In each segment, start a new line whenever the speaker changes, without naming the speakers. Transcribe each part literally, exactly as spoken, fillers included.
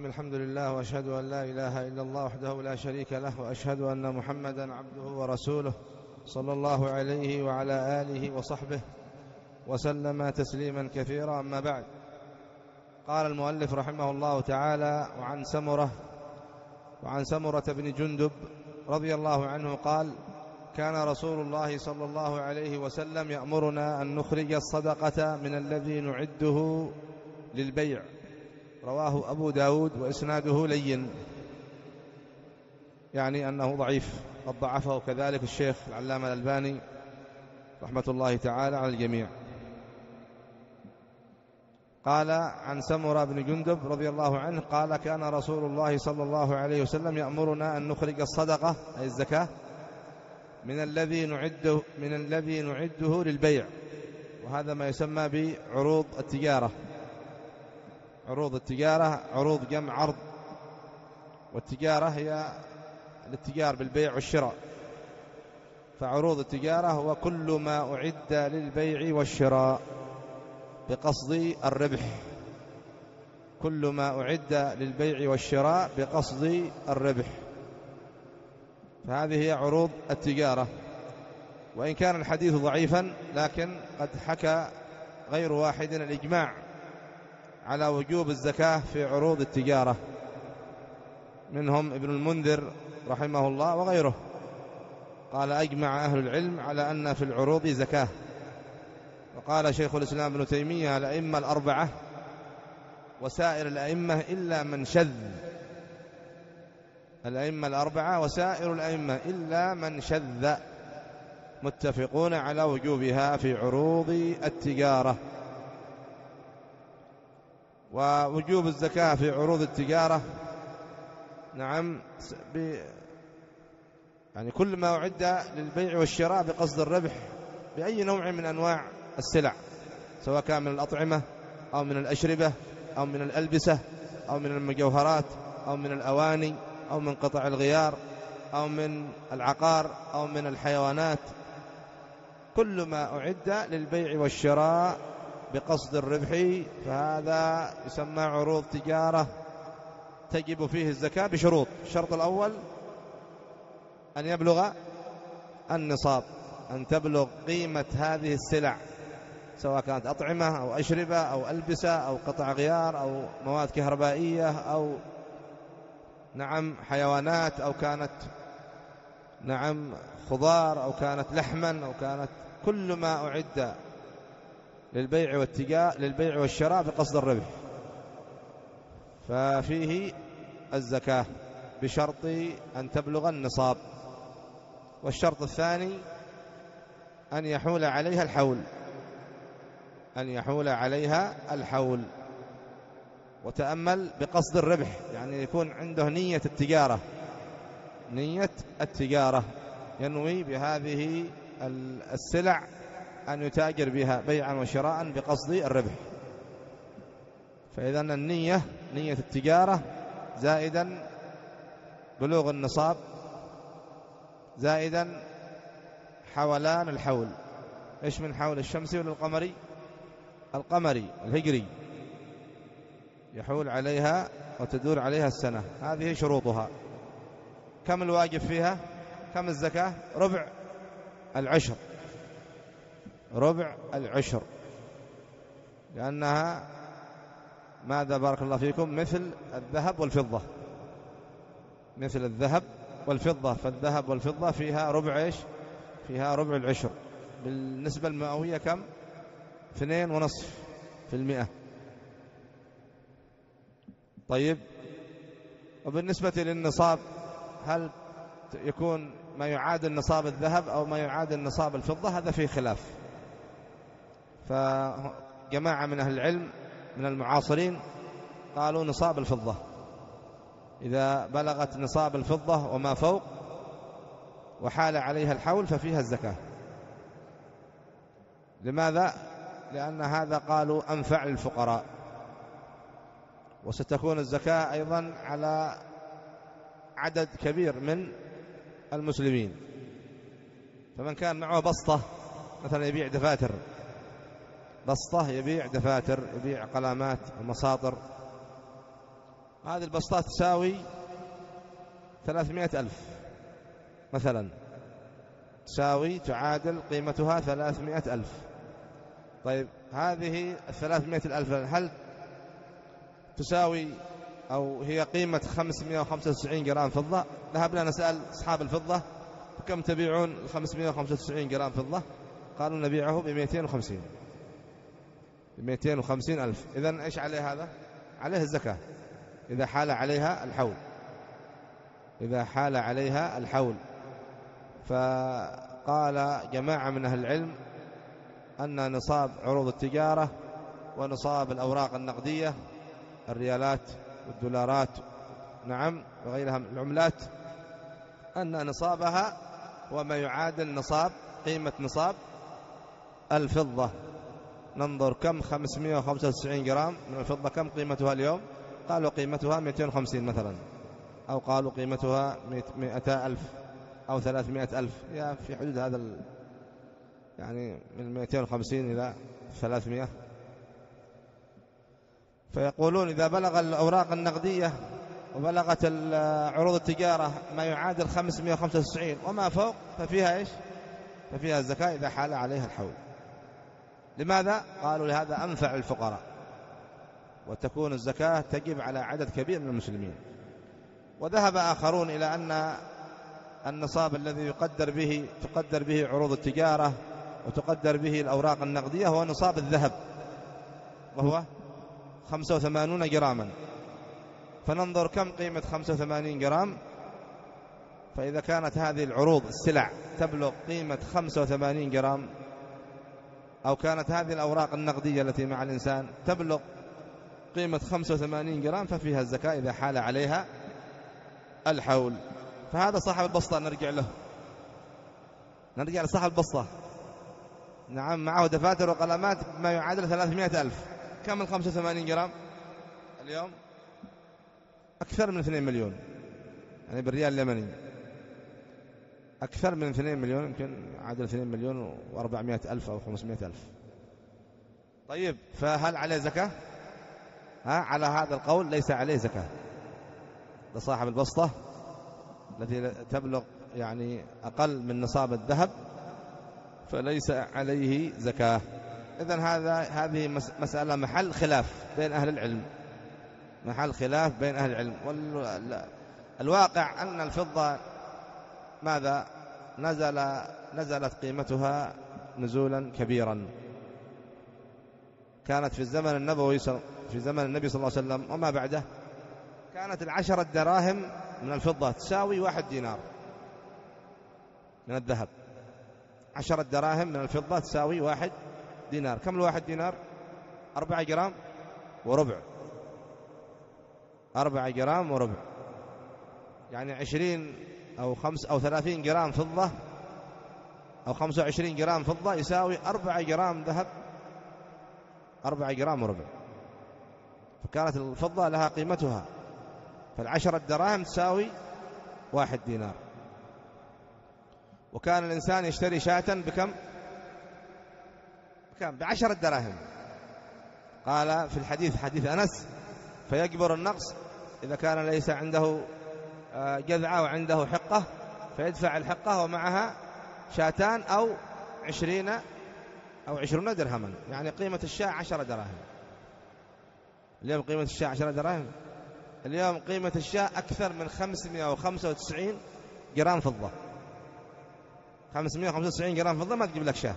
الحمد لله وأشهد أن لا إله إلا الله وحده لا شريك له وأشهد أن محمدا عبده ورسوله صلى الله عليه وعلى آله وصحبه وسلم تسليما كثيرا. أما بعد، قال المؤلف رحمه الله تعالى: وعن سمرة وعن سمرة بن جندب رضي الله عنه قال: كان رسول الله صلى الله عليه وسلم يأمرنا أن نخرج الصدقة من الذي نعده للبيع. رواه أبو داود وإسناده لين، يعني أنه ضعيف، قد ضعفه كذلك الشيخ العلامة الألباني رحمة الله تعالى على الجميع. قال عن سمرة بن جندب رضي الله عنه قال: كان رسول الله صلى الله عليه وسلم يأمرنا أن نخرج الصدقة أي الزكاة من الذي نعده من الذي نعده للبيع، وهذا ما يسمى بعروض التجارة. عروض التجارة عروض جمع عرض، والتجارة هي الاتجار بالبيع والشراء، فعروض التجارة هو كل ما أعد للبيع والشراء بقصد الربح، كل ما أعد للبيع والشراء بقصد الربح، فهذه هي عروض التجارة. وإن كان الحديث ضعيفا، لكن قد حكى غير واحد الإجماع على وجوب الزكاة في عروض التجارة، منهم ابن المنذر رحمه الله وغيره، قال: أجمع أهل العلم على أن في العروض زكاة. وقال شيخ الإسلام ابن تيمية: الأئمة الأربعة وسائر الأئمة إلا من شذ، الأئمة الأربعة وسائر الأئمة إلا من شذ متفقون على وجوبها في عروض التجارة. ووجوب الزكاة في عروض التجارة نعم ب... يعني كل ما أعد للبيع والشراء بقصد الربح بأي نوع من أنواع السلع، سواء كان من الأطعمة أو من الأشربة أو من الألبسة أو من المجوهرات أو من الأواني أو من قطع الغيار أو من العقار أو من الحيوانات، كل ما أعد للبيع والشراء بقصد الربح فهذا يسمى عروض تجارة تجب فيه الزكاة بشروط. الشرط الأول أن يبلغ النصاب، أن تبلغ قيمة هذه السلع، سواء كانت أطعمة أو أشربة أو ألبسة أو قطع غيار أو مواد كهربائية أو نعم حيوانات أو كانت نعم خضار أو كانت لحما أو كانت كل ما أعد للبيع والتجارة للبيع والشراء بقصد الربح ففيه الزكاة بشرط أن تبلغ النصاب. والشرط الثاني أن يحول عليها الحول، أن يحول عليها الحول. وتأمل بقصد الربح، يعني يكون عنده نية التجارة، نية التجارة، ينوي بهذه السلع أن يتاجر بها بيعا وشراء بقصد الربح. فإذا النية نية التجارة زائدا بلوغ النصاب زائدا حولان الحول. إيش من حول الشمسي ولا القمري؟ القمري الهجري، يحول عليها وتدور عليها السنة، هذه شروطها. كم الواجب فيها؟ كم الزكاة؟ ربع العشر، ربع العشر، لأنها ماذا بارك الله فيكم؟ مثل الذهب والفضة، مثل الذهب والفضة، فالذهب والفضة فيها ربع إيش؟ فيها ربع العشر. بالنسبة المئوية كم؟ اثنين ونصف في المئة. طيب، وبالنسبة للنصاب هل يكون ما يعادل نصاب الذهب أو ما يعادل نصاب الفضة؟ هذا فيه خلاف. فجماعة من أهل العلم من المعاصرين قالوا نصاب الفضة، إذا بلغت نصاب الفضة وما فوق وحال عليها الحول ففيها الزكاة. لماذا؟ لأن هذا قالوا أنفع للفقراء، وستكون الزكاة أيضا على عدد كبير من المسلمين. فمن كان معه بسطة مثلا يبيع دفاتر، بسطة يبيع دفاتر، يبيع قلامات ومساطر، هذه البسطات تساوي ثلاثمائة ألف مثلا، تساوي تعادل قيمتها ثلاثمائة ألف. طيب هذه الثلاثمائة ألف هل تساوي أو هي قيمة خمسمائة وخمسة وتسعين جرام فضة؟ ذهبنا نسأل أصحاب الفضة كم تبيعون خمسمائة وخمسة وتسعين جرام فضة؟ قالوا نبيعه بمئتين وخمسين بمئتين وخمسين ألف. إذن إيش عليه هذا؟ عليه الزكاة إذا حال عليها الحول، إذا حال عليها الحول. فقال جماعة من أهل العلم أن نصاب عروض التجارة ونصاب الأوراق النقدية الريالات والدولارات نعم وغيرها من العملات أن نصابها وما يعادل نصاب قيمة نصاب الفضة. ننظر كم خمسمائة وخمسة وتسعين جرام من الفضة كم قيمتها اليوم؟ قالوا قيمتها مئتين وخمسين مثلا، أو قالوا قيمتها مئة ألف أو ثلاثمائة ألف، يا في حدود هذا ال... يعني من مئتين وخمسين إلى ثلاثمائة. فيقولون إذا بلغ الأوراق النقدية وبلغت عروض التجارة ما يعادل خمسمائة وخمسة وتسعين وما فوق ففيها إيش؟ ففيها الزكاة إذا حال عليها الحول. لماذا؟ قالوا لهذا أنفع الفقراء، وتكون الزكاة تجب على عدد كبير من المسلمين. وذهب آخرون إلى أن النصاب الذي يقدر به تقدر به عروض التجارة وتقدر به الأوراق النقدية هو نصاب الذهب، وهو خمسة وثمانين جراما. فننظر كم قيمة خمسة وثمانين جرام. فإذا كانت هذه العروض السلع تبلغ قيمة خمسة وثمانين جرام، أو كانت هذه الأوراق النقدية التي مع الإنسان تبلغ قيمة خمسة وثمانين جرام ففيها الزكاة إذا حال عليها الحول. فهذا صاحب البسطة نرجع له، نرجع لصاحب البسطة نعم، معه دفاتر وقلمات ما يعادل ثلاثمائة ألف. كم ال خمسة وثمانين جرام اليوم؟ أكثر من اثنين مليون، يعني بالريال اليمني أكثر من اثنين مليون، يمكن عادل اثنين مليون وأربعمائة ألف أو خمسمائة ألف. طيب فهل عليه زكاة؟ ها، على هذا القول ليس عليه زكاة لصاحب البسطة التي تبلغ يعني أقل من نصاب الذهب، فليس عليه زكاة. إذن هذا هذه مسألة محل خلاف بين أهل العلم، محل خلاف بين أهل العلم. والواقع أن الفضة ماذا نزل نزلت قيمتها نزولا كبيرا. كانت في الزمن النبوي في زمن النبي صلى الله عليه وسلم وما بعده كانت العشرة دراهم من الفضة تساوي واحد دينار من الذهب. عشرة دراهم من الفضة تساوي واحد دينار. كم الواحد دينار؟ أربعة جرام وربع، أربعة جرام وربع، يعني عشرين أو خمس أو ثلاثين جرام فضة أو خمسة وعشرين جرام فضة يساوي أربعة جرام ذهب، أربعة جرام وربع. فكانت الفضة لها قيمتها، فالعشرة دراهم تساوي واحد دينار. وكان الإنسان يشتري شاة بكم؟ بكم؟ بعشرة دراهم. قال في الحديث حديث أنس: فيجبر النقص إذا كان ليس عنده جذعة وعنده حقة فيدفع الحقة ومعها شاتان أو عشرين أو عشرون درهما، يعني قيمة الشاة عشرة دراهم. اليوم قيمة الشاة عشرة دراهم، اليوم قيمة الشاة أكثر من خمسمائة وخمسة وتسعين جرام فضة. خمسمائة وخمسة وتسعين جرام فضة ما تجيب لك شاة،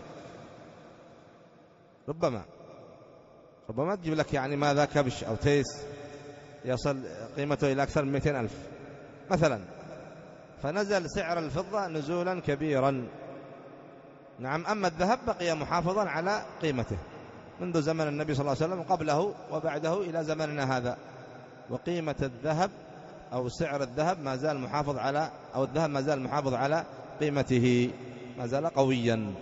ربما ربما تجيب لك يعني ماذا كبش أو تيس يصل قيمته إلى أكثر من مئتين ألف مثلا. فنزل سعر الفضة نزولا كبيرا. نعم. أما الذهب بقي محافظا على قيمته منذ زمن النبي صلى الله عليه وسلم قبله وبعده إلى زمننا هذا، وقيمة الذهب أو سعر الذهب ما زال محافظ على أو الذهب ما زال محافظ على قيمته، ما زال قويا.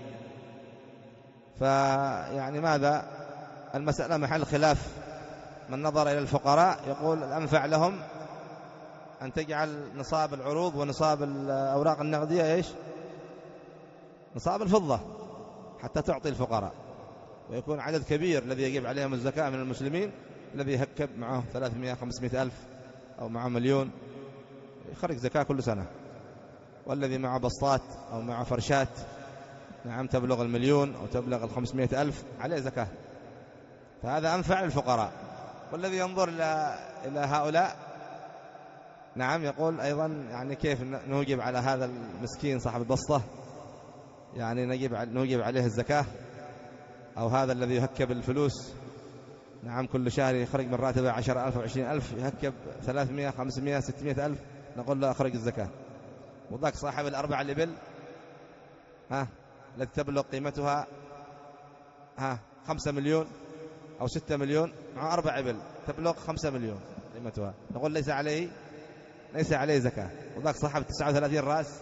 فيعني ماذا المسألة محل خلاف. من نظر إلى الفقراء يقول الأنفع لهم أن تجعل نصاب العروض ونصاب الأوراق النقدية إيش؟ نصاب الفضة حتى تعطي الفقراء، ويكون عدد كبير الذي يجب عليهم الزكاة من المسلمين الذي يهكب معه ثلاثمائة خمسمائة ألف أو معه مليون يخرج زكاة كل سنة. والذي معه بسطات أو معه فرشات نعم تبلغ المليون أو تبلغ الخمسمائة ألف عليه زكاة، فهذا أنفع للفقراء. والذي ينظر إلى إلى هؤلاء نعم يقول أيضا يعني كيف نوجب على هذا المسكين صاحب البسطة يعني نجيب نوجب عليه الزكاة، أو هذا الذي يهكب الفلوس نعم كل شهر يخرج من راتبه عشر ألف وعشرين ألف يهكب ثلاثمائة خمسمائة ستمائة ألف، نقول له أخرج الزكاة. وذاك صاحب الأربع الإبل ها التي تبلغ قيمتها ها خمسة مليون أو ستة مليون مع أربع إبل تبلغ خمسة مليون قيمتها، نقول ليس عليه ليس عليه زكاة. وذاك صاحب تسعة وثلاثين رأس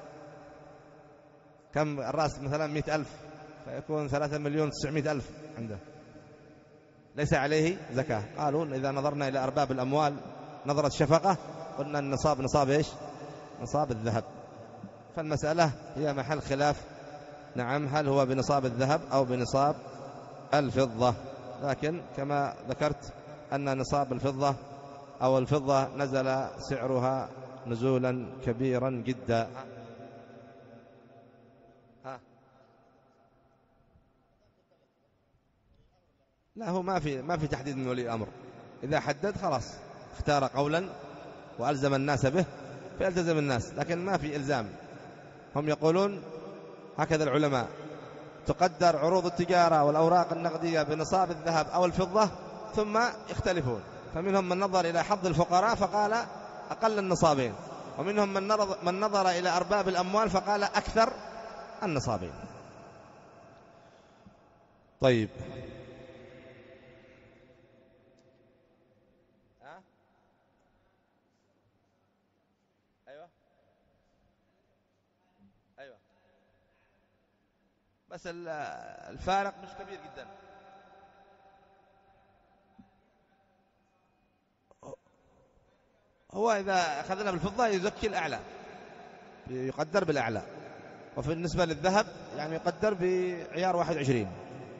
كم الرأس مثلا مئة ألف فيكون ثلاثة مليون تسعمائة ألف عنده ليس عليه زكاة. قالوا إذا نظرنا إلى أرباب الأموال نظرة شفقة قلنا النصاب نصاب إيش؟ نصاب الذهب. فالمسألة هي محل خلاف نعم هل هو بنصاب الذهب أو بنصاب الفضة، لكن كما ذكرت أن نصاب الفضة أو الفضة نزل سعرها نزولا كبيرا جدا. ها لا هو ما في ما في تحديد من ولي الأمر، إذا حدد خلاص اختار قولا وألزم الناس به فيلتزم الناس، لكن ما في إلزام. هم يقولون هكذا العلماء تقدر عروض التجارة والأوراق النقدية بنصاب الذهب أو الفضة ثم يختلفون، فمنهم من نظر إلى حظ الفقراء فقال أقل النصابين، ومنهم من نظر, من نظر إلى أرباب الأموال فقال أكثر النصابين. طيب ها؟ أيوة أيوة بس الفارق مش كبير جدا. هو إذا أخذنا بالفضة يزكي الأعلى يقدر بالأعلى، وفي النسبة للذهب يعني يقدر بعيار واحد وعشرين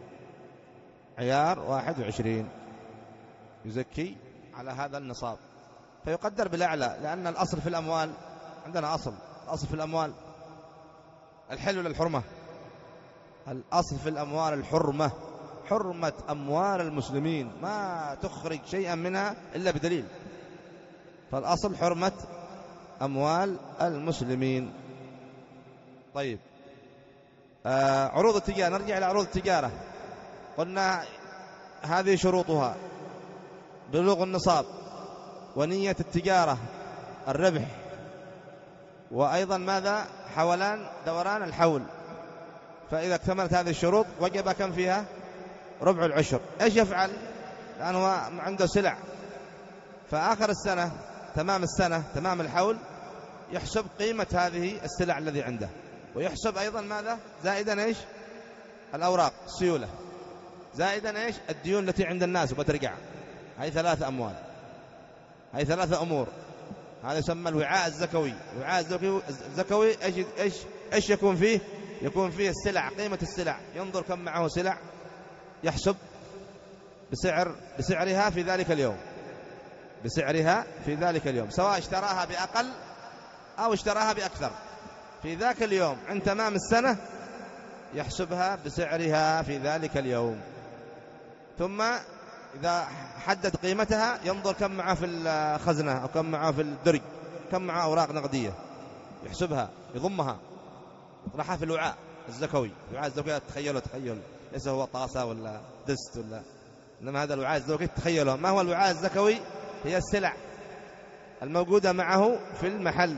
عيار واحد وعشرين يزكي على هذا النصاب فيقدر بالأعلى، لأن الأصل في الأموال عندنا أصل الأصل في الأموال الحل ولا الحرمة؟ الأصل في الأموال الحرمة، حرمة أموال المسلمين ما تخرج شيئا منها إلا بدليل، فالأصل حرمة أموال المسلمين. طيب آه عروض التجارة، نرجع إلى عروض التجارة. قلنا هذه شروطها بلوغ النصاب ونية التجارة الربح، وأيضا ماذا؟ حولان دوران الحول. فإذا اكتملت هذه الشروط وجب كم فيها؟ ربع العشر. إيش يفعل؟ لأنه عنده سلع، فآخر السنة تمام السنة تمام الحول يحسب قيمة هذه السلع الذي عنده، ويحسب أيضا ماذا؟ زائدا إيش؟ الأوراق السيولة، زائدا إيش؟ الديون التي عند الناس وبترجع. هذه ثلاثة أموال، هذه ثلاثة أمور. هذا يسمى الوعاء الزكوي. الوعاء الزكوي إيش إيش إيش يكون فيه؟ يكون فيه السلع، قيمة السلع، ينظر كم معه سلع يحسب بسعر بسعرها في ذلك اليوم، بسعرها في ذلك اليوم، سواء اشتراها بأقل أو اشتراها بأكثر في ذاك اليوم. عند تمام السنة يحسبها بسعرها في ذلك اليوم، ثم إذا حدد قيمتها ينظر كم معه في الخزنة أو كم معه في الدرج، كم معه أوراق نقدية، يحسبها يضمها يطرحها في الوعاء الزكوي. الوعاء الزكوي تخيلوا تخيل ليس هو طاسة ولا دست ولا، إنما هذا الوعاء الزكوي تخيلوا. ما هو الوعاء الزكوي؟ هي السلع الموجودة معه في المحل،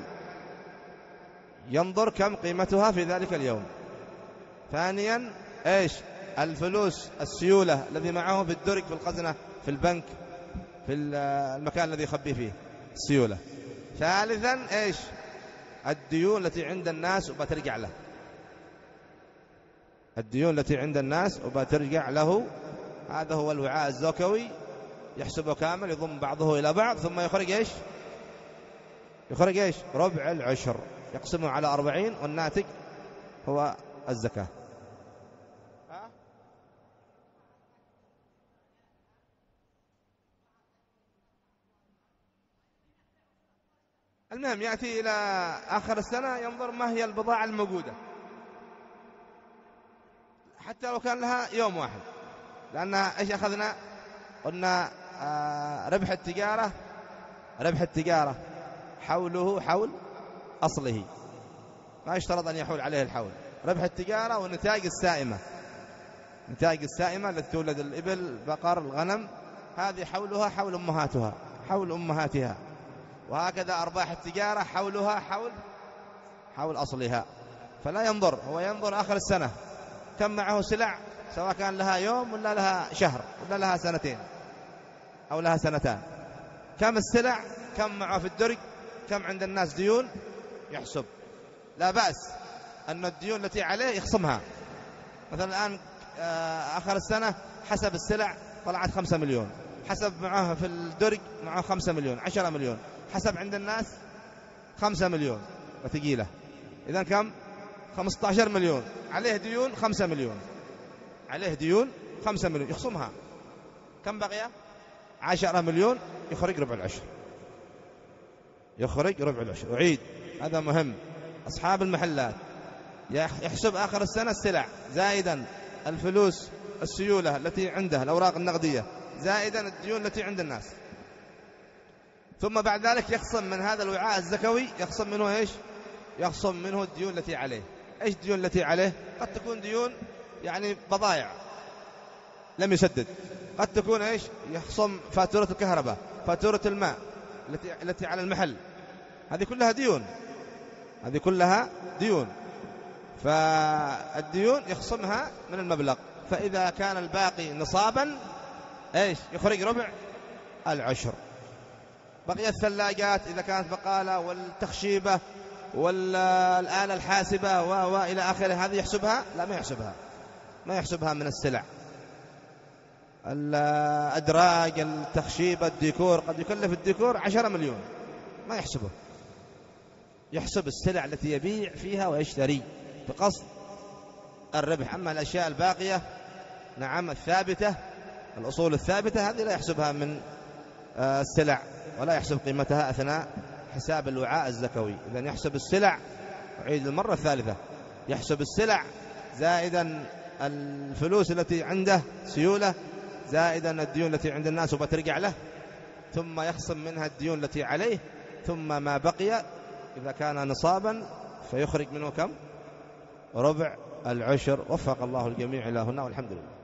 ينظر كم قيمتها في ذلك اليوم. ثانيا إيش؟ الفلوس السيولة الذي معه في الدرج في الخزنة في البنك في المكان الذي يخبي فيه السيولة. ثالثا إيش؟ الديون التي عند الناس وبترجع له، الديون التي عند الناس وبترجع له. هذا هو الوعاء الزكوي، يحسبه كامل يضم بعضه إلى بعض، ثم يخرج إيش؟ يخرج إيش؟ ربع العشر، يقسمه على أربعين والناتج هو الزكاة. المهم يأتي إلى آخر السنة ينظر ما هي البضاعة الموجودة، حتى لو كان لها يوم واحد، لأنها إيش أخذنا؟ قلنا آه ربح التجارة ربح التجارة حوله حول أصله، ما يشترط أن يحول عليه الحول. ربح التجارة والنتائج السائمة، نتائج السائمة التي تولد الإبل البقر الغنم، هذه حولها حول أمهاتها حول أمهاتها. وهكذا أرباح التجارة حولها حول حول أصلها. فلا ينظر، هو ينظر آخر السنة كم معه سلع، سواء كان لها يوم ولا لها شهر ولا لها سنتين أو لها سنتان، كم السلع، كم معه في الدرج، كم عند الناس ديون، يحسب. لا بأس أن الديون التي عليه يخصمها. مثلا الآن آخر السنة حسب السلع طلعت خمسة مليون، حسب معه في الدرج معه خمسة مليون، عشرة مليون، حسب عند الناس خمسة مليون وثقيلة، إذن كم؟ خمسة عشر مليون، عليه ديون خمسة مليون، عليه ديون خمسة مليون يخصمها. كم بقي؟ عشرة مليون، يخرج ربع العشر، يخرج ربع العشر. أعيد، هذا مهم. أصحاب المحلات يحسب آخر السنة السلع زائدا الفلوس السيولة التي عنده الأوراق النقدية زائدا الديون التي عند الناس، ثم بعد ذلك يخصم من هذا الوعاء الزكوي، يخصم منه إيش؟ يخصم منه الديون التي عليه. إيش الديون التي عليه؟ قد تكون ديون يعني بضائع لم يسدد، قد تكون إيش؟ يخصم فاتورة الكهرباء، فاتورة الماء التي التي على المحل، هذه كلها ديون، هذه كلها ديون. فالديون يخصمها من المبلغ، فإذا كان الباقي نصابا إيش؟ يخرج ربع العشر. بقي الثلاجات إذا كانت بقالة والتخشيبة والآلة الحاسبة وإلى آخره، هذه يحسبها؟ لا، ما يحسبها، ما يحسبها من السلع. الأدراج، التخشيبة، الديكور، قد يكلف الديكور عشرة مليون، ما يحسبه، يحسب السلع التي يبيع فيها ويشتري بقصد الربح. أما الأشياء الباقية نعم الثابتة، الأصول الثابتة، هذه لا يحسبها من السلع ولا يحسب قيمتها أثناء حساب الوعاء الزكوي. إذن يحسب السلع، أعيد المرة الثالثة، يحسب السلع زائدا الفلوس التي عنده سيولة زائدا الديون التي عند الناس وبترجع له، ثم يخصم منها الديون التي عليه، ثم ما بقي إذا كان نصابا فيخرج منه كم؟ ربع العشر. وفق الله الجميع إلى هنا والحمد لله.